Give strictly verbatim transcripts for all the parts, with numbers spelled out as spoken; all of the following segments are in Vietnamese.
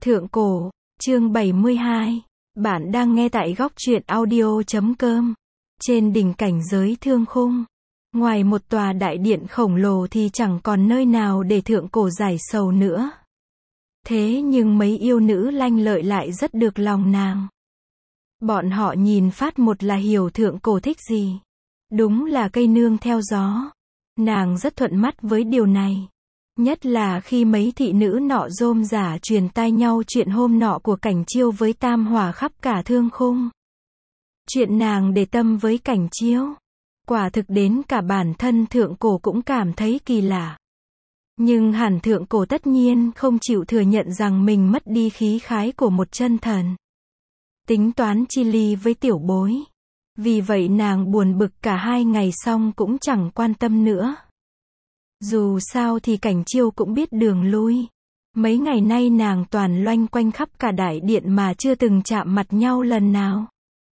Thượng cổ, chương bảy mươi hai. Bạn đang nghe tại góc truyện audio chấm com. Trên đỉnh cảnh giới thương khung, ngoài một tòa đại điện khổng lồ thì chẳng còn nơi nào để thượng cổ giải sầu nữa. Thế nhưng mấy yêu nữ lanh lợi lại rất được lòng nàng. Bọn họ nhìn phát một là hiểu thượng cổ thích gì. Đúng là cây nương theo gió. Nàng rất thuận mắt với điều này. Nhất là khi mấy thị nữ nọ rôm rả truyền tai nhau chuyện hôm nọ của Cảnh Chiêu với Tam Hỏa khắp cả thương khung. Chuyện nàng để tâm với Cảnh Chiêu, quả thực đến cả bản thân thượng cổ cũng cảm thấy kỳ lạ. Nhưng hẳn thượng cổ tất nhiên không chịu thừa nhận rằng mình mất đi khí khái của một chân thần. Tính toán chi ly với tiểu bối. Vì vậy nàng buồn bực cả hai ngày xong cũng chẳng quan tâm nữa. Dù sao thì Cảnh Chiêu cũng biết đường lui. Mấy ngày nay nàng toàn loanh quanh khắp cả đại điện mà chưa từng chạm mặt nhau lần nào.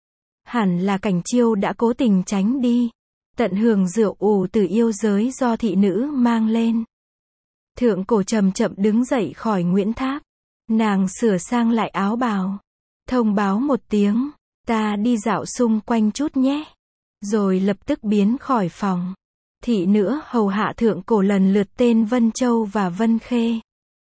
Hẳn là Cảnh Chiêu đã cố tình tránh đi, tận hưởng rượu ủ từ yêu giới do thị nữ mang lên. Thượng cổ chậm chậm đứng dậy khỏi Nguyễn Tháp. Nàng sửa sang lại áo bào, thông báo một tiếng, ta đi dạo xung quanh chút nhé. Rồi lập tức biến khỏi phòng. Thị nữ hầu hạ thượng cổ lần lượt tên Vân Châu và Vân Khê.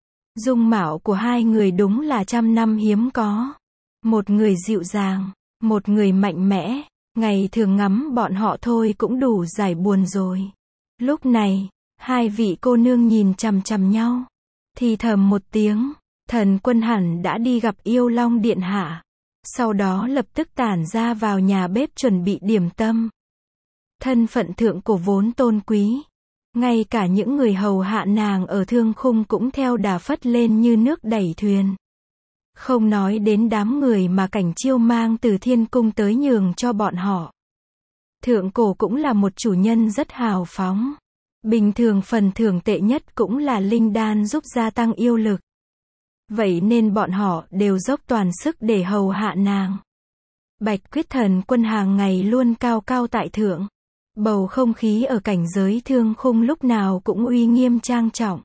Dung mạo của hai người đúng là trăm năm hiếm có. Một người dịu dàng, một người mạnh mẽ. Ngày thường ngắm bọn họ thôi cũng đủ giải buồn rồi. Lúc này, hai vị cô nương nhìn chằm chằm nhau, thì thầm một tiếng, Thần Quân hẳn đã đi gặp Yêu Long điện hạ. Sau đó lập tức tản ra vào nhà bếp chuẩn bị điểm tâm. Thân phận thượng cổ vốn tôn quý. Ngay cả những người hầu hạ nàng ở thương khung cũng theo đà phất lên như nước đẩy thuyền. Không nói đến đám người mà Cảnh Chiêu mang từ thiên cung tới nhường cho bọn họ. Thượng cổ cũng là một chủ nhân rất hào phóng. Bình thường phần thưởng tệ nhất cũng là linh đan giúp gia tăng yêu lực. Vậy nên bọn họ đều dốc toàn sức để hầu hạ nàng. Bạch Quyết Thần Quân hàng ngày luôn cao cao tại thượng. Bầu không khí ở cảnh giới thương khung lúc nào cũng uy nghiêm trang trọng.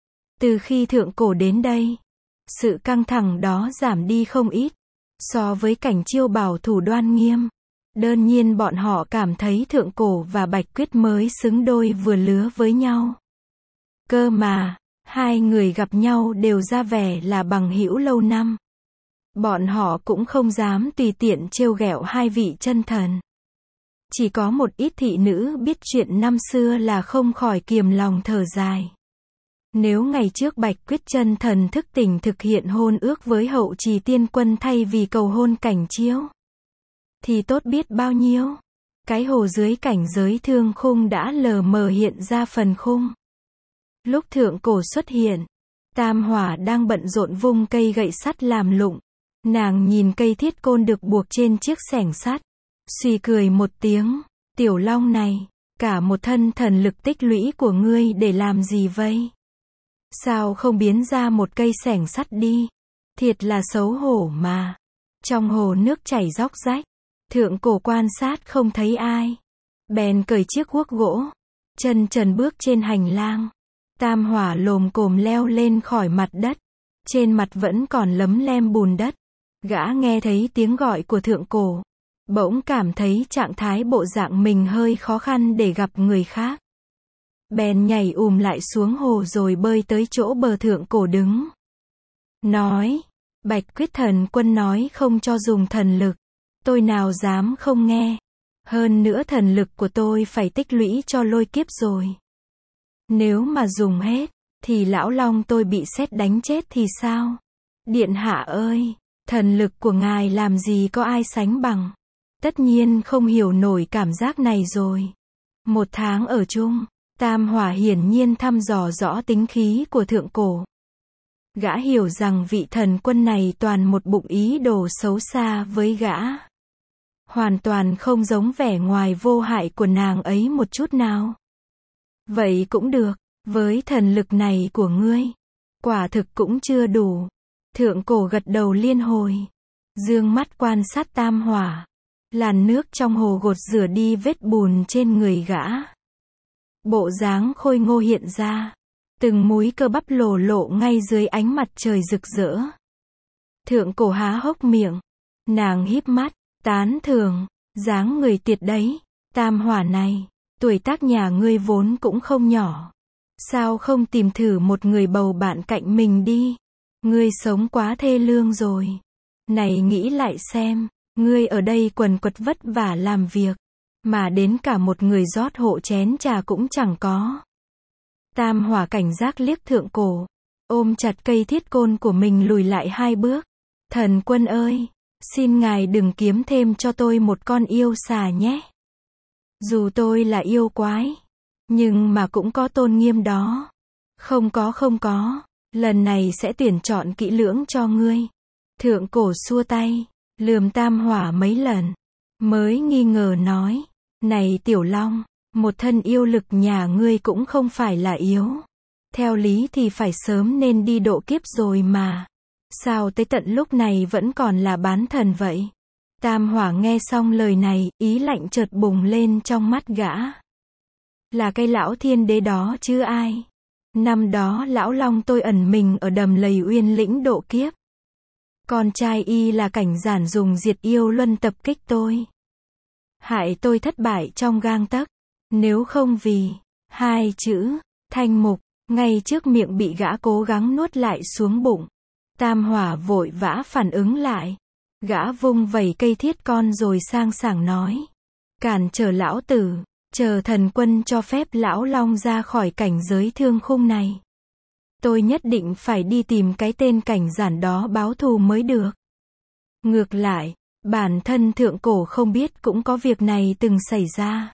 Từ khi thượng cổ đến đây, sự căng thẳng đó giảm đi không ít. So với Cảnh Chiêu bảo thủ đoan nghiêm, đơn nhiên bọn họ cảm thấy thượng cổ và Bạch Quyết mới xứng đôi vừa lứa với nhau. Cơ mà, hai người gặp nhau đều ra vẻ là bằng hữu lâu năm. Bọn họ cũng không dám tùy tiện trêu ghẹo hai vị chân thần. Chỉ có một ít thị nữ biết chuyện năm xưa là không khỏi kiềm lòng thở dài. Nếu ngày trước Bạch Quyết chân thần thức tỉnh thực hiện hôn ước với Hậu Trì Tiên Quân thay vì cầu hôn Cảnh Chiêu, thì tốt biết bao nhiêu. Cái hồ dưới cảnh giới thương khung đã lờ mờ hiện ra phần khung. Lúc thượng cổ xuất hiện, Tam Hỏa đang bận rộn vung cây gậy sắt làm lụng. Nàng nhìn cây thiết côn được buộc trên chiếc xẻng sắt, suy cười một tiếng, tiểu long này, cả một thân thần lực tích lũy của ngươi để làm gì vây? Sao không biến ra một cây xẻng sắt đi? Thiệt là xấu hổ mà. Trong hồ nước chảy róc rách, thượng cổ quan sát không thấy ai. Bèn cởi chiếc guốc gỗ, chân trần bước trên hành lang. Tam Hỏa lồm cồm leo lên khỏi mặt đất. Trên mặt vẫn còn lấm lem bùn đất. Gã nghe thấy tiếng gọi của thượng cổ, bỗng cảm thấy trạng thái bộ dạng mình hơi khó khăn để gặp người khác. Bèn nhảy ùm lại xuống hồ rồi bơi tới chỗ bờ thượng cổ đứng. Nói, Bạch Quyết Thần Quân nói không cho dùng thần lực. Tôi nào dám không nghe. Hơn nữa thần lực của tôi phải tích lũy cho lôi kiếp rồi. Nếu mà dùng hết, thì lão long tôi bị sét đánh chết thì sao? Điện hạ ơi, thần lực của ngài làm gì có ai sánh bằng. Tất nhiên không hiểu nổi cảm giác này rồi. Một tháng ở chung, Tam Hỏa hiển nhiên thăm dò rõ tính khí của thượng cổ. Gã hiểu rằng vị thần quân này toàn một bụng ý đồ xấu xa với gã. Hoàn toàn không giống vẻ ngoài vô hại của nàng ấy một chút nào. Vậy cũng được, với thần lực này của ngươi, quả thực cũng chưa đủ. Thượng cổ gật đầu liên hồi, dương mắt quan sát Tam Hỏa. Làn nước trong hồ gột rửa đi vết bùn trên người gã. Bộ dáng khôi ngô hiện ra, từng múi cơ bắp lồ lộ ngay dưới ánh mặt trời rực rỡ. Thượng cổ há hốc miệng. Nàng híp mắt, tán thưởng, dáng người tuyệt đấy. Tam hỏa này, tuổi tác nhà ngươi vốn cũng không nhỏ. Sao không tìm thử một người bầu bạn cạnh mình đi? Ngươi sống quá thê lương rồi. Này nghĩ lại xem, ngươi ở đây quần quật vất vả làm việc, mà đến cả một người rót hộ chén trà cũng chẳng có. Tam hỏa cảnh giác liếc thượng cổ, ôm chặt cây thiết côn của mình lùi lại hai bước. Thần quân ơi, xin ngài đừng kiếm thêm cho tôi một con yêu xà nhé. Dù tôi là yêu quái, nhưng mà cũng có tôn nghiêm đó. Không có không có, lần này sẽ tuyển chọn kỹ lưỡng cho ngươi. Thượng cổ xua tay, lườm tam hỏa mấy lần, mới nghi ngờ nói, này tiểu long, một thân yêu lực nhà ngươi cũng không phải là yếu. Theo lý thì phải sớm nên đi độ kiếp rồi mà. Sao tới tận lúc này vẫn còn là bán thần vậy? Tam hỏa nghe xong lời này, ý lạnh chợt bùng lên trong mắt gã. Là cái lão thiên đế đó chứ ai? Năm đó lão long tôi ẩn mình ở đầm lầy uyên lĩnh độ kiếp. Con trai y là cảnh giản dùng diệt yêu luân tập kích tôi. Hại tôi thất bại trong gang tấc. Nếu không vì hai chữ thanh mục ngay trước miệng bị gã cố gắng nuốt lại xuống bụng. Tam hỏa vội vã phản ứng lại. Gã vung vẩy cây thiết con rồi sang sảng nói. Cản trở lão tử, chờ thần quân cho phép lão long ra khỏi cảnh giới thương khung này. Tôi nhất định phải đi tìm cái tên cảnh giản đó báo thù mới được. Ngược lại, bản thân thượng cổ không biết cũng có việc này từng xảy ra.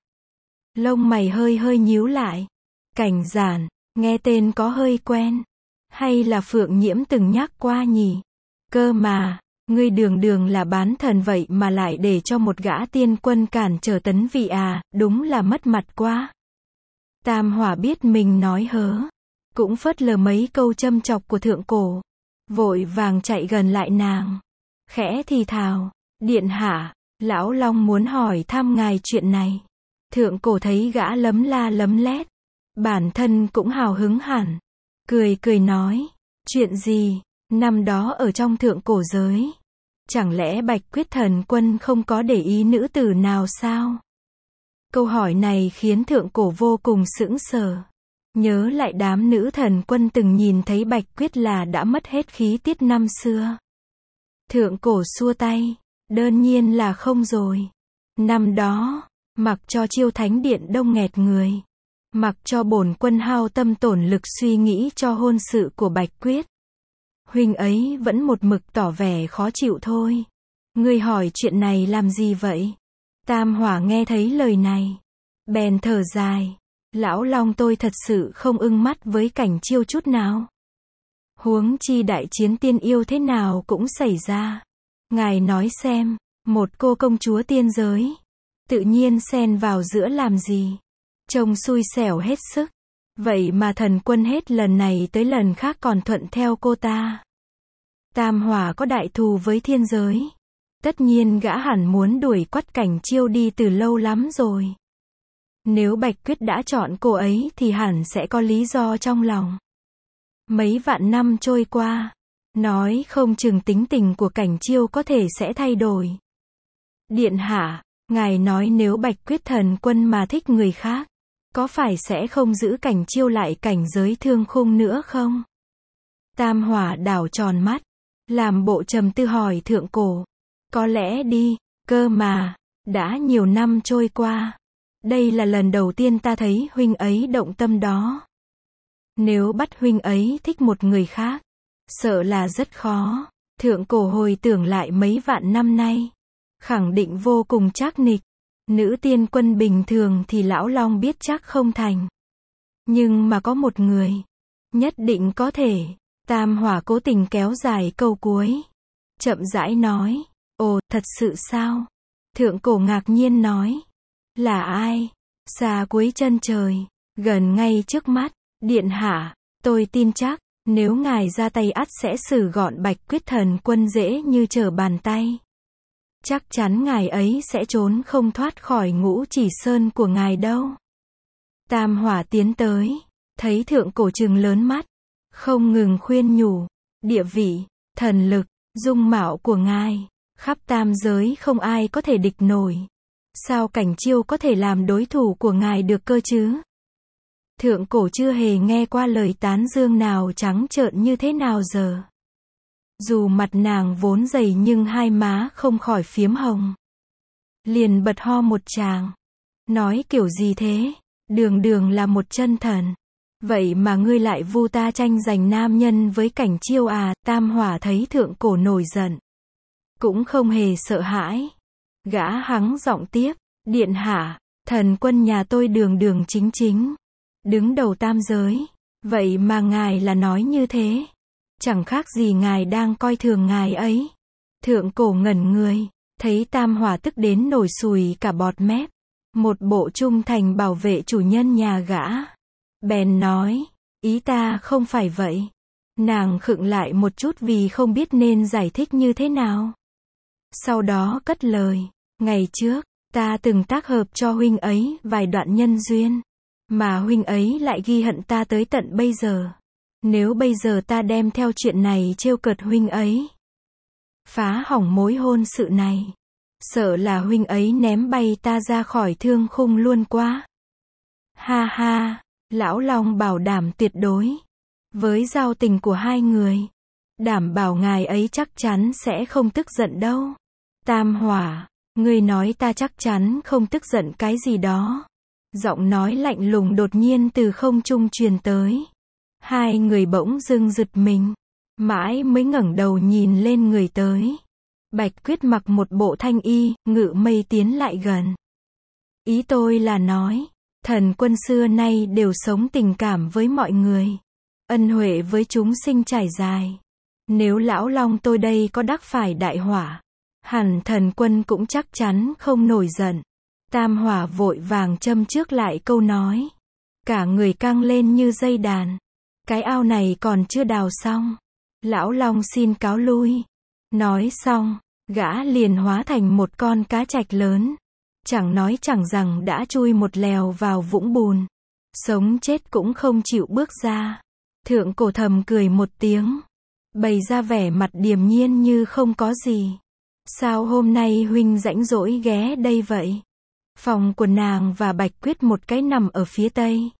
Lông mày hơi hơi nhíu lại. Cảnh giản, nghe tên có hơi quen. Hay là Phượng Nhiễm từng nhắc qua nhỉ? Cơ mà, ngươi đường đường là bán thần vậy mà lại để cho một gã tiên quân cản trở tấn vị à, đúng là mất mặt quá. Tam hỏa biết mình nói hớ, cũng phớt lờ mấy câu châm chọc của thượng cổ. Vội vàng chạy gần lại nàng. Khẽ thì thào, điện hạ, lão long muốn hỏi thăm ngài chuyện này. Thượng cổ thấy gã lấm la lấm lét. Bản thân cũng hào hứng hẳn. Cười cười nói, chuyện gì, năm đó ở trong thượng cổ giới. Chẳng lẽ Bạch Quyết thần quân không có để ý nữ tử nào sao? Câu hỏi này khiến thượng cổ vô cùng sững sờ. Nhớ lại đám nữ thần quân từng nhìn thấy Bạch Quyết là đã mất hết khí tiết năm xưa. Thượng cổ xua tay, đơn nhiên là không rồi. Năm đó, mặc cho chiêu thánh điện đông nghẹt người. Mặc cho bổn quân hao tâm tổn lực suy nghĩ cho hôn sự của Bạch Quyết. Huynh ấy vẫn một mực tỏ vẻ khó chịu thôi. Ngươi hỏi chuyện này làm gì vậy? Tam hỏa nghe thấy lời này. Bèn thở dài. Lão long tôi thật sự không ưng mắt với cảnh chiêu chút nào. Huống chi đại chiến tiên yêu thế nào cũng xảy ra. Ngài nói xem, một cô công chúa tiên giới. Tự nhiên xen vào giữa làm gì? Trông xui xẻo hết sức. Vậy mà thần quân hết lần này tới lần khác còn thuận theo cô ta. Tam hỏa có đại thù với thiên giới. Tất nhiên gã hẳn muốn đuổi quắt cảnh chiêu đi từ lâu lắm rồi. Nếu Bạch Quyết đã chọn cô ấy thì hẳn sẽ có lý do trong lòng. Mấy vạn năm trôi qua, nói không chừng tính tình của cảnh chiêu có thể sẽ thay đổi. Điện hạ, ngài nói nếu Bạch Quyết thần quân mà thích người khác, có phải sẽ không giữ cảnh chiêu lại cảnh giới thương khung nữa không? Tam hỏa đảo tròn mắt, làm bộ trầm tư hỏi thượng cổ. Có lẽ đi, cơ mà, đã nhiều năm trôi qua. Đây là lần đầu tiên ta thấy huynh ấy động tâm đó. Nếu bắt huynh ấy thích một người khác, sợ là rất khó. Thượng cổ hồi tưởng lại mấy vạn năm nay. Khẳng định vô cùng trắc nịch. Nữ tiên quân bình thường thì lão long biết chắc không thành. Nhưng mà có một người, nhất định có thể. Tam hỏa cố tình kéo dài câu cuối. Chậm rãi nói, ồ, thật sự sao? Thượng cổ ngạc nhiên nói, là ai? Xa cuối chân trời, gần ngay trước mắt, điện hạ, tôi tin chắc, nếu ngài ra tay ắt sẽ xử gọn Bạch Quyết thần quân dễ như trở bàn tay. Chắc chắn ngài ấy sẽ trốn không thoát khỏi ngũ chỉ sơn của ngài đâu. Tam hỏa tiến tới, thấy thượng cổ trừng lớn mắt, không ngừng khuyên nhủ, địa vị, thần lực, Dung mạo của ngài, khắp tam giới không ai có thể địch nổi. Sao Cảnh Chiêu có thể làm đối thủ của ngài được cơ chứ? Thượng cổ chưa hề nghe qua lời tán dương nào trắng trợn như thế nào giờ. Dù mặt nàng vốn dày nhưng hai má không khỏi phiếm hồng. Liền bật ho một tràng. Nói kiểu gì thế? Đường đường là một chân thần. Vậy mà ngươi lại vu ta tranh giành nam nhân với Cảnh Chiêu à? Tam Hỏa thấy thượng cổ nổi giận. Cũng không hề sợ hãi. Gã hắng giọng tiếp. Điện hạ, thần quân nhà tôi đường đường chính chính. Đứng đầu tam giới. Vậy mà ngài là nói như thế. Chẳng khác gì ngài đang coi thường ngài ấy. Thượng cổ ngẩn người. Thấy Tam Hỏa tức đến nổi sùi cả bọt mép. Một bộ trung thành bảo vệ chủ nhân nhà gã. Bèn nói, ý ta không phải vậy. Nàng khựng lại một chút vì không biết nên giải thích như thế nào. Sau đó cất lời, ngày trước, ta từng tác hợp cho huynh ấy vài đoạn nhân duyên. Mà huynh ấy lại ghi hận ta tới tận bây giờ. Nếu bây giờ ta đem theo chuyện này trêu cợt huynh ấy, phá hỏng mối hôn sự này, sợ là huynh ấy ném bay ta ra khỏi thương khung luôn quá. Ha ha, lão Long bảo đảm tuyệt đối. Với giao tình của hai người, đảm bảo ngài ấy chắc chắn sẽ không tức giận đâu. Tam Hỏa, ngươi nói ta chắc chắn không tức giận cái gì đó. Giọng nói lạnh lùng đột nhiên từ không trung truyền tới. Hai người bỗng dưng giật mình, mãi mới ngẩng đầu nhìn lên người tới. Bạch Quyết mặc một bộ thanh y, ngự mây tiến lại gần. Ý tôi là nói, thần quân xưa nay đều sống tình cảm với mọi người. Ân huệ với chúng sinh trải dài. Nếu lão Long tôi đây có đắc phải đại hỏa, hẳn thần quân cũng chắc chắn không nổi giận. Tam Hỏa vội vàng châm trước lại câu nói. Cả người căng lên như dây đàn. Cái ao này còn chưa đào xong. Lão Long xin cáo lui. Nói xong, gã liền hóa thành một con cá trạch lớn. Chẳng nói chẳng rằng đã chui một lèo vào vũng bùn. Sống chết cũng không chịu bước ra. Thượng cổ thầm cười một tiếng. Bày ra vẻ mặt điềm nhiên như không có gì. Sao hôm nay huynh rãnh rỗi ghé đây vậy? Phòng của nàng và Bạch Quyết một cái nằm ở phía tây,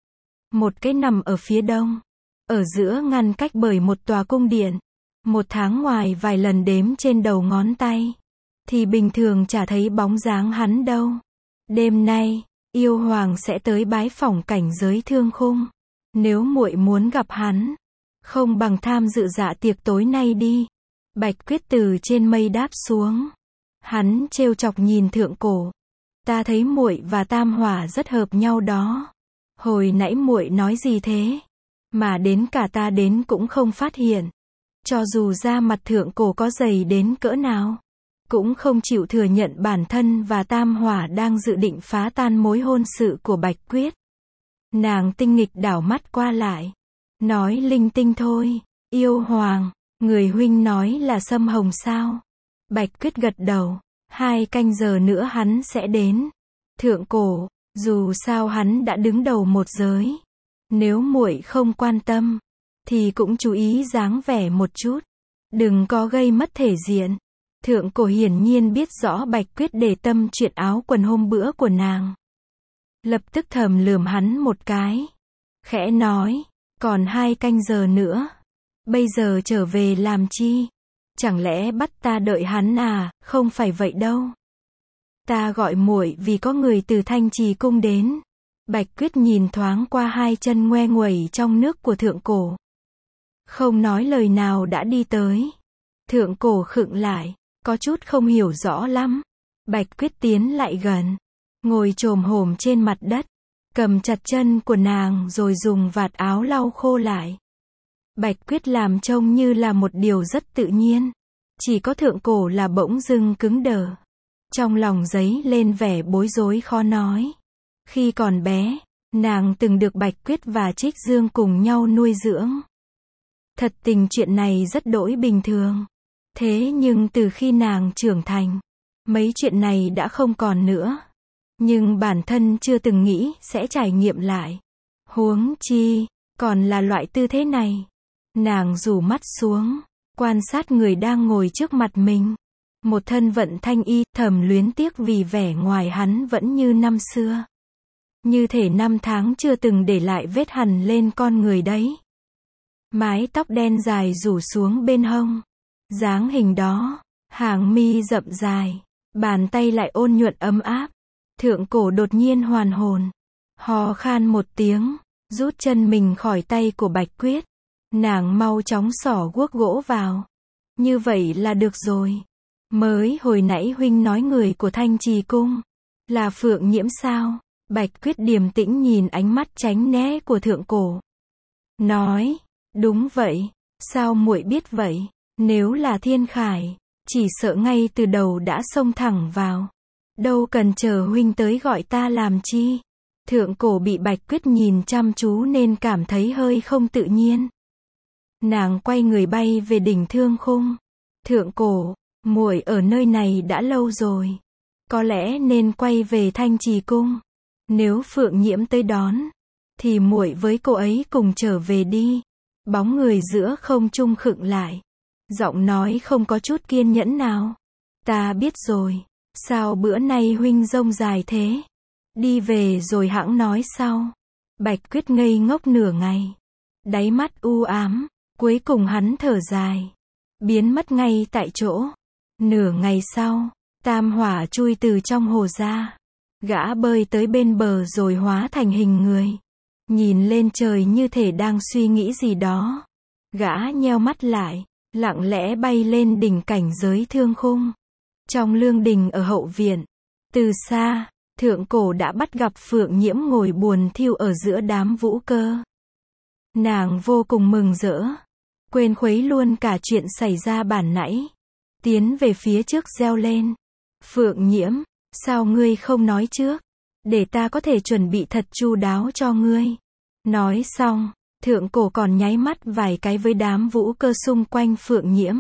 một cái nằm ở phía đông. Ở giữa ngăn cách bởi một tòa cung điện. Một tháng ngoài vài lần đếm trên đầu ngón tay. Thì bình thường chả thấy bóng dáng hắn đâu. Đêm nay, yêu hoàng sẽ tới bái phỏng cảnh giới thương khung. Nếu muội muốn gặp hắn, không bằng tham dự dạ tiệc tối nay đi. Bạch Quyết từ trên mây đáp xuống. Hắn trêu chọc nhìn thượng cổ. Ta thấy muội và Tam Hỏa rất hợp nhau đó. Hồi nãy muội nói gì thế? Mà đến cả ta đến cũng không phát hiện. Cho dù da mặt thượng cổ có dày đến cỡ nào, cũng không chịu thừa nhận bản thân và Tam Hỏa đang dự định phá tan mối hôn sự của Bạch Quyết. Nàng tinh nghịch đảo mắt qua lại. Nói linh tinh thôi. Yêu hoàng, người huynh nói là Sâm Hồng sao? Bạch Quyết gật đầu. Hai canh giờ nữa hắn sẽ đến. Thượng cổ, dù sao hắn đã đứng đầu một giới. Nếu muội không quan tâm, thì cũng chú ý dáng vẻ một chút. Đừng có gây mất thể diện. Thượng cổ hiển nhiên biết rõ Bạch Quyết để tâm chuyện áo quần hôm bữa của nàng. Lập tức thầm lườm hắn một cái. Khẽ nói, còn hai canh giờ nữa. Bây giờ trở về làm chi? Chẳng lẽ bắt ta đợi hắn à? Không phải vậy đâu. Ta gọi muội vì có người từ Thanh Trì cung đến. Bạch Quyết nhìn thoáng qua hai chân ngoe nguẩy trong nước của thượng cổ. Không nói lời nào đã đi tới. Thượng cổ khựng lại, có chút không hiểu rõ lắm. Bạch Quyết tiến lại gần, ngồi chồm hổm trên mặt đất, cầm chặt chân của nàng rồi dùng vạt áo lau khô lại. Bạch Quyết làm trông như là một điều rất tự nhiên. Chỉ có thượng cổ là bỗng dưng cứng đờ. Trong lòng dấy lên vẻ bối rối khó nói. Khi còn bé, nàng từng được Bạch Quyết và Trích Dương cùng nhau nuôi dưỡng. Thật tình chuyện này rất đỗi bình thường. Thế nhưng từ khi nàng trưởng thành, mấy chuyện này đã không còn nữa. Nhưng bản thân chưa từng nghĩ sẽ trải nghiệm lại. Huống chi, còn là loại tư thế này. Nàng rủ mắt xuống, quan sát người đang ngồi trước mặt mình. Một thân vận thanh y, thầm luyến tiếc vì vẻ ngoài hắn vẫn như năm xưa. Như thể năm tháng chưa từng để lại vết hằn lên con người đấy. Mái tóc đen dài rủ xuống bên hông. Dáng hình đó, hàng mi rậm dài, bàn tay lại ôn nhuận ấm áp. Thượng cổ đột nhiên hoàn hồn, hò khan một tiếng, rút chân mình khỏi tay của Bạch Quyết. Nàng mau chóng xỏ guốc gỗ vào. Như vậy là được rồi. Mới hồi nãy huynh nói người của Thanh Trì Cung là Phượng Nhiễm sao? Bạch Quyết điềm tĩnh nhìn ánh mắt tránh né của thượng cổ. Nói, đúng vậy, sao muội biết vậy? Nếu là Thiên Khải, chỉ sợ ngay từ đầu đã xông thẳng vào. Đâu cần chờ huynh tới gọi ta làm chi? Thượng cổ bị Bạch Quyết nhìn chăm chú nên cảm thấy hơi không tự nhiên. Nàng quay người bay về đỉnh Thương Khung. Thượng cổ, muội ở nơi này đã lâu rồi. Có lẽ nên quay về Thanh Trì Cung. Nếu Phượng Nhiễm tới đón, thì muội với cô ấy cùng trở về đi. Bóng người giữa không trung khựng lại. Giọng nói không có chút kiên nhẫn nào. Ta biết rồi. Sao bữa nay huynh rông dài thế? Đi về rồi hẵng nói sau. Bạch Quyết ngây ngốc nửa ngày. Đáy mắt u ám. Cuối cùng hắn thở dài. Biến mất ngay tại chỗ. Nửa ngày sau, Tam Hỏa chui từ trong hồ ra. Gã bơi tới bên bờ rồi hóa thành hình người. Nhìn lên trời như thể đang suy nghĩ gì đó. Gã nheo mắt lại, lặng lẽ bay lên đỉnh cảnh giới Thương Khung. Trong lương đình ở hậu viện, từ xa, thượng cổ đã bắt gặp Phượng Nhiễm ngồi buồn thiu ở giữa đám vũ cơ. Nàng vô cùng mừng rỡ, quên khuấy luôn cả chuyện xảy ra bản nãy. Tiến về phía trước reo lên. Phượng Nhiễm, sao ngươi không nói trước? Để ta có thể chuẩn bị thật chu đáo cho ngươi. Nói xong, thượng cổ còn nháy mắt vài cái với đám vũ cơ xung quanh Phượng Nhiễm.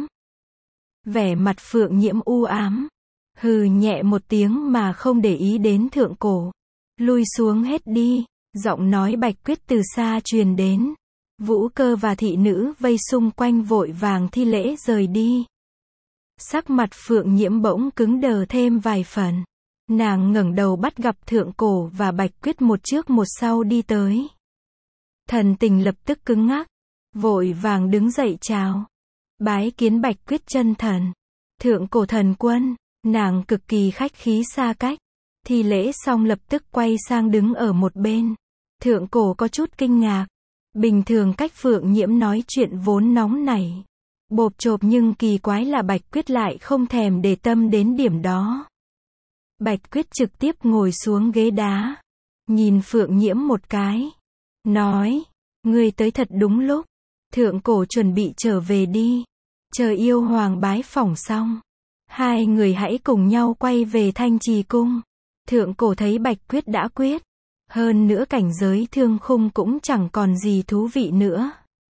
Vẻ mặt Phượng Nhiễm u ám. Hừ nhẹ một tiếng mà không để ý đến thượng cổ. Lui xuống hết đi. Giọng nói Bạch Quyết từ xa truyền đến. Vũ cơ và thị nữ vây xung quanh vội vàng thi lễ rời đi. Sắc mặt Phượng Nhiễm bỗng cứng đờ thêm vài phần. Nàng ngẩng đầu bắt gặp thượng cổ và Bạch Quyết một trước một sau đi tới. Thần tình lập tức cứng ngắc. Vội vàng đứng dậy chào. Bái kiến Bạch Quyết chân thần. Thượng cổ thần quân. Nàng cực kỳ khách khí xa cách. Thi lễ xong lập tức quay sang đứng ở một bên. Thượng cổ có chút kinh ngạc. Bình thường cách Phượng Nhiễm nói chuyện vốn nóng nảy, bộp chộp, nhưng kỳ quái là Bạch Quyết lại không thèm để tâm đến điểm đó. Bạch Quyết trực tiếp ngồi xuống ghế đá, nhìn Phượng Nhiễm một cái, nói, ngươi tới thật đúng lúc. Thượng cổ chuẩn bị trở về đi. Chờ yêu hoàng bái phỏng xong, hai người hãy cùng nhau quay về Thanh Trì Cung. Thượng cổ thấy Bạch Quyết đã quyết. Hơn nữa cảnh giới Thương Khung cũng chẳng còn gì thú vị nữa,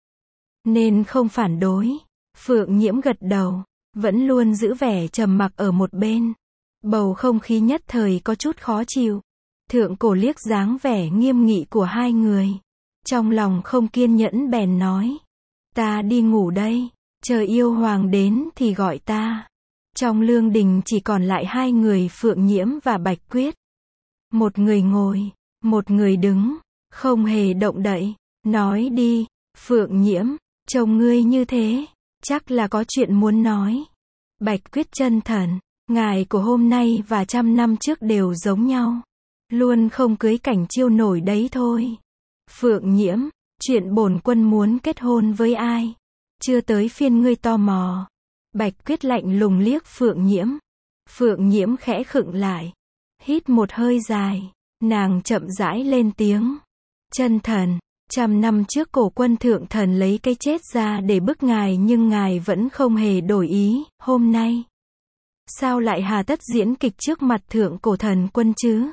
nên không phản đối. Phượng Nhiễm gật đầu, vẫn luôn giữ vẻ trầm mặc ở một bên. Bầu không khí nhất thời có chút khó chịu. Thượng cổ liếc dáng vẻ nghiêm nghị của hai người. Trong lòng không kiên nhẫn bèn nói. Ta đi ngủ đây, chờ yêu hoàng đến thì gọi ta. Trong lương đình chỉ còn lại hai người Phượng Nhiễm và Bạch Quyết. Một người ngồi, một người đứng, không hề động đậy. Nói đi, Phượng Nhiễm, trông ngươi như thế, chắc là có chuyện muốn nói. Bạch Quyết chân thần, ngài của hôm nay và trăm năm trước đều giống nhau. Luôn không cưới cảnh chiêu nổi đấy thôi. Phượng Nhiễm, chuyện bổn quân muốn kết hôn với ai? Chưa tới phiên ngươi tò mò. Bạch Quyết lạnh lùng liếc Phượng Nhiễm. Phượng Nhiễm khẽ khựng lại. Hít một hơi dài. Nàng chậm rãi lên tiếng. Chân thần, trăm năm trước cổ quân thượng thần lấy cái chết ra để bức ngài nhưng ngài vẫn không hề đổi ý. Hôm nay, sao lại hà tất diễn kịch trước mặt thượng cổ thần quân chứ?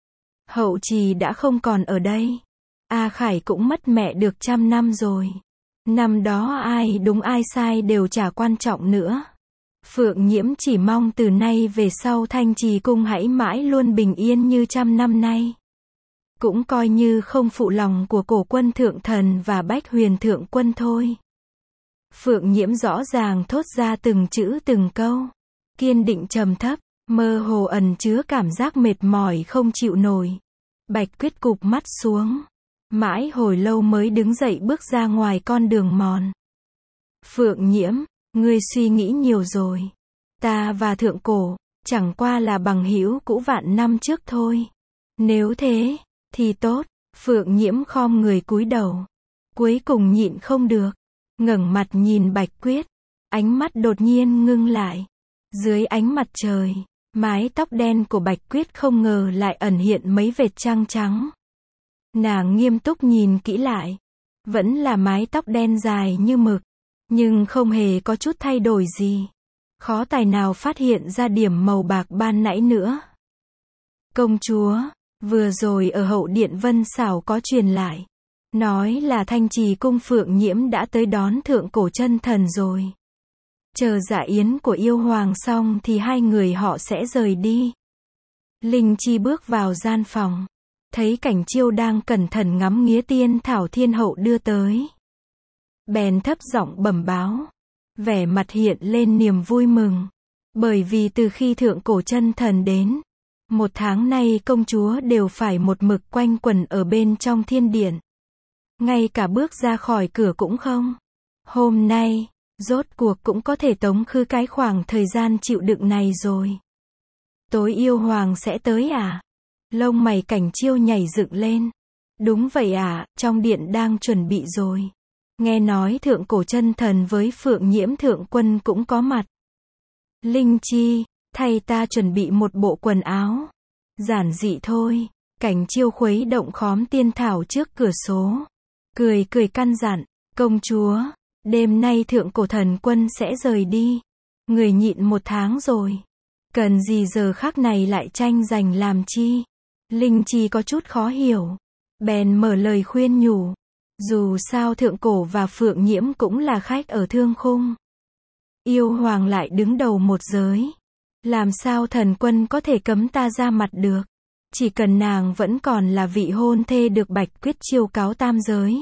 Hậu trì đã không còn ở đây. A Khải cũng mất mẹ được trăm năm rồi. Năm đó ai đúng ai sai đều chả quan trọng nữa. Phượng Nhiễm chỉ mong từ nay về sau Thanh Trì Cung hãy mãi luôn bình yên như trăm năm nay. Cũng coi như không phụ lòng của cổ quân thượng thần và Bách Huyền thượng quân thôi. Phượng Nhiễm rõ ràng thốt ra từng chữ từng câu. Kiên định trầm thấp, mơ hồ ẩn chứa cảm giác mệt mỏi không chịu nổi. Bạch Quyết cụp mắt xuống. Mãi hồi lâu mới đứng dậy bước ra ngoài con đường mòn. Phượng Nhiễm, ngươi suy nghĩ nhiều rồi. Ta và thượng cổ, chẳng qua là bằng hữu cũ vạn năm trước thôi. Nếu thế, thì tốt. Phượng Nhiễm khom người cúi đầu. Cuối cùng nhịn không được. Ngẩng mặt nhìn Bạch Quyết. Ánh mắt đột nhiên ngưng lại. Dưới ánh mặt trời, mái tóc đen của Bạch Quyết không ngờ lại ẩn hiện mấy vệt trăng trắng. Nàng nghiêm túc nhìn kỹ lại. Vẫn là mái tóc đen dài như mực. Nhưng không hề có chút thay đổi gì. Khó tài nào phát hiện ra điểm màu bạc ban nãy nữa. Công chúa, vừa rồi ở hậu điện Vân Xảo có truyền lại. Nói là Thanh Trì cung Phượng Nhiễm đã tới đón thượng cổ chân thần rồi. Chờ dạ yến của yêu hoàng xong thì hai người họ sẽ rời đi. Linh Chi bước vào gian phòng. Thấy Cảnh Chiêu đang cẩn thận ngắm nghía tiên thảo thiên hậu đưa tới. Bèn thấp giọng bẩm báo. Vẻ mặt hiện lên niềm vui mừng. Bởi vì từ khi thượng cổ chân thần đến, một tháng nay công chúa đều phải một mực quanh quẩn ở bên trong thiên điện. Ngay cả bước ra khỏi cửa cũng không. Hôm nay, rốt cuộc cũng có thể tống khứ cái khoảng thời gian chịu đựng này rồi. Tối yêu hoàng sẽ tới à? Lông mày Cảnh Chiêu nhảy dựng lên. Đúng vậy à, trong điện đang chuẩn bị rồi. Nghe nói thượng cổ chân thần với Phượng Nhiễm thượng quân cũng có mặt. Linh Chi, thay ta chuẩn bị một bộ quần áo. Giản dị thôi. Cảnh Chiêu khuấy động khóm tiên thảo trước cửa sổ. Cười cười căn dặn, công chúa, đêm nay thượng cổ thần quân sẽ rời đi. Người nhịn một tháng rồi. Cần gì giờ khắc này lại tranh giành làm chi? Linh Chi có chút khó hiểu. Bèn mở lời khuyên nhủ. Dù sao thượng cổ và Phượng Nhiễm cũng là khách ở thương khung. Yêu hoàng lại đứng đầu một giới. Làm sao thần quân có thể cấm ta ra mặt được? Chỉ cần nàng vẫn còn là vị hôn thê được Bạch Quyết chiêu cáo tam giới.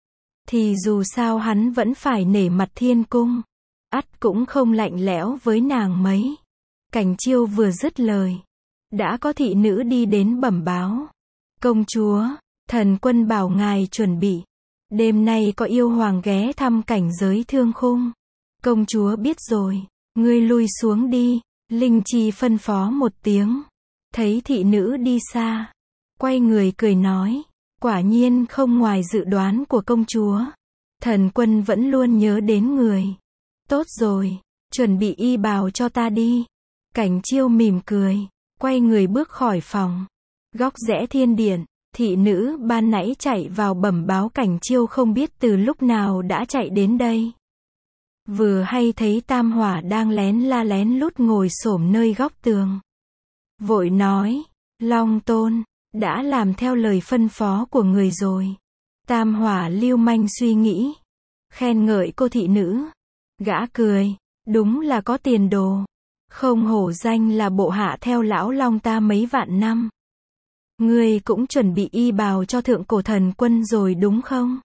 Thì dù sao hắn vẫn phải nể mặt thiên cung. Ắt cũng không lạnh lẽo với nàng mấy. Cảnh Chiêu vừa dứt lời. Đã có thị nữ đi đến bẩm báo. Công chúa, thần quân bảo ngài chuẩn bị. Đêm nay có yêu hoàng ghé thăm cảnh giới thương khung. Công chúa biết rồi, ngươi lui xuống đi. Linh Chi phân phó một tiếng. Thấy thị nữ đi xa. Quay người cười nói. Quả nhiên không ngoài dự đoán của công chúa. Thần quân vẫn luôn nhớ đến người. Tốt rồi, chuẩn bị y bào cho ta đi. Cảnh Chiêu mỉm cười. Quay người bước khỏi phòng. Góc rẽ thiên điện. Thị nữ ban nãy chạy vào bẩm báo Cảnh Chiêu không biết từ lúc nào đã chạy đến đây. Vừa hay thấy Tam Hỏa đang lén la lén lút ngồi xổm nơi góc tường. Vội nói, Long Tôn, đã làm theo lời phân phó của người rồi. Tam Hỏa lưu manh suy nghĩ. Khen ngợi cô thị nữ. Gã cười, đúng là có tiền đồ. Không hổ danh là bộ hạ theo lão Long ta mấy vạn năm. Ngươi cũng chuẩn bị y bào cho thượng cổ thần quân rồi đúng không?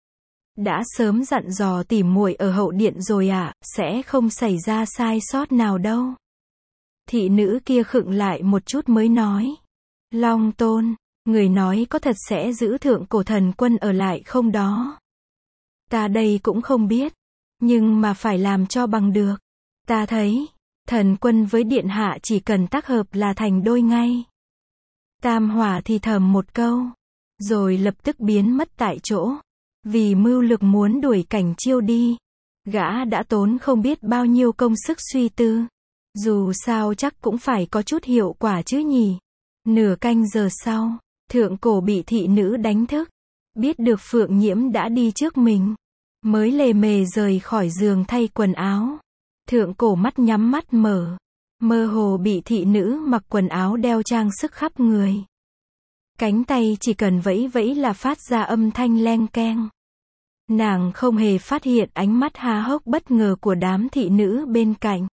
Đã sớm dặn dò tỉ muội ở hậu điện rồi ạ, à, sẽ không xảy ra sai sót nào đâu. Thị nữ kia khựng lại một chút mới nói. Long Tôn, người nói có thật sẽ giữ thượng cổ thần quân ở lại không đó? Ta đây cũng không biết. Nhưng mà phải làm cho bằng được. Ta thấy, thần quân với điện hạ chỉ cần tác hợp là thành đôi ngay. Tam Hỏa thì thầm một câu. Rồi lập tức biến mất tại chỗ. Vì mưu lược muốn đuổi Cảnh Chiêu đi. Gã đã tốn không biết bao nhiêu công sức suy tư. Dù sao chắc cũng phải có chút hiệu quả chứ nhỉ. Nửa canh giờ sau, thượng cổ bị thị nữ đánh thức. Biết được Phượng Nhiễm đã đi trước mình. Mới lề mề rời khỏi giường thay quần áo. Thượng cổ mắt nhắm mắt mở. Mơ hồ bị thị nữ mặc quần áo đeo trang sức khắp người. Cánh tay chỉ cần vẫy vẫy là phát ra âm thanh leng keng. Nàng không hề phát hiện ánh mắt há hốc bất ngờ của đám thị nữ bên cạnh.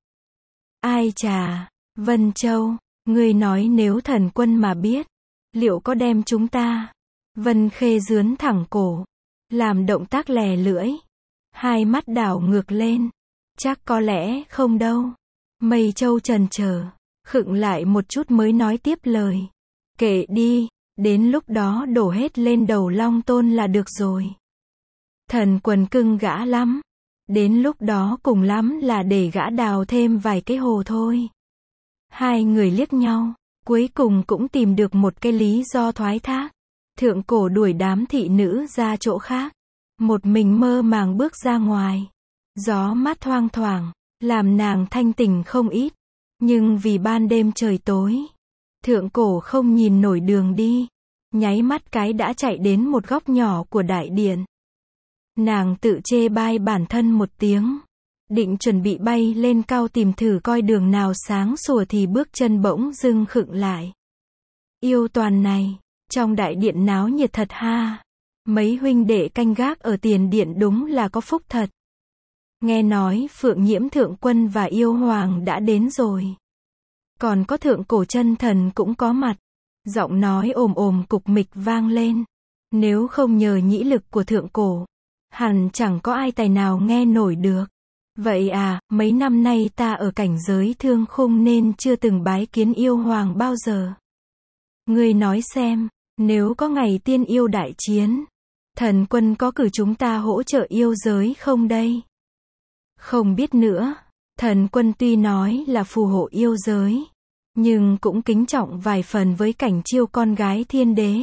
Ai chà, Vân Châu, ngươi nói nếu thần quân mà biết, liệu có đem chúng ta? Vân Khê dướn thẳng cổ, làm động tác lè lưỡi. Hai mắt đảo ngược lên. Chắc có lẽ không đâu. Mây Châu chần chờ, khựng lại một chút mới nói tiếp lời. Kệ đi, đến lúc đó đổ hết lên đầu Long Tôn là được rồi. Thần Quần cưng gã lắm. Đến lúc đó cùng lắm là để gã đào thêm vài cái hồ thôi. Hai người liếc nhau, cuối cùng cũng tìm được một cái lý do thoái thác. Thượng cổ đuổi đám thị nữ ra chỗ khác. Một mình mơ màng bước ra ngoài. Gió mát thoang thoảng, làm nàng thanh tỉnh không ít. Nhưng vì ban đêm trời tối, thượng cổ không nhìn nổi đường đi. Nháy mắt cái đã chạy đến một góc nhỏ của đại điện. Nàng tự chê bai bản thân một tiếng. Định chuẩn bị bay lên cao tìm thử coi đường nào sáng sủa thì bước chân bỗng dưng khựng lại. Yêu toàn này, trong đại điện náo nhiệt thật ha. Mấy huynh đệ canh gác ở tiền điện đúng là có phúc thật. Nghe nói Phượng Nhiễm thượng quân và yêu hoàng đã đến rồi. Còn có thượng cổ chân thần cũng có mặt. Giọng nói ồm ồm cục mịch vang lên. Nếu không nhờ nhĩ lực của thượng cổ, hẳn chẳng có ai tài nào nghe nổi được. Vậy à, mấy năm nay ta ở cảnh giới thương khung nên chưa từng bái kiến yêu hoàng bao giờ. Ngươi nói xem, nếu có ngày tiên yêu đại chiến, thần quân có cử chúng ta hỗ trợ yêu giới không đây? Không biết nữa, thần quân tuy nói là phù hộ yêu giới, nhưng cũng kính trọng vài phần với cảnh chiêu con gái thiên đế.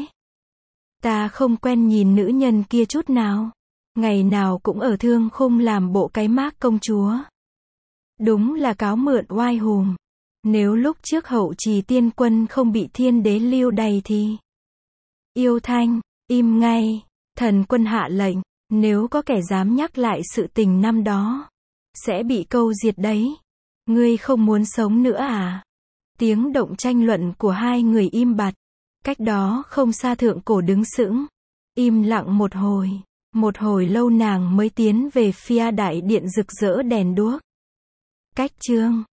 Ta không quen nhìn nữ nhân kia chút nào. Ngày nào cũng ở thương khung làm bộ cái mác công chúa. Đúng là cáo mượn oai hùm. Nếu lúc trước hậu trì tiên quân không bị thiên đế lưu đày thì... Yêu Thanh, im ngay. Thần quân hạ lệnh, nếu có kẻ dám nhắc lại sự tình năm đó, sẽ bị câu diệt đấy. Ngươi không muốn sống nữa à? Tiếng động tranh luận của hai người im bặt. Cách đó không xa thượng cổ đứng sững. Im lặng một hồi. Một hồi lâu nàng mới tiến về phía đại điện rực rỡ đèn đuốc. Cách chương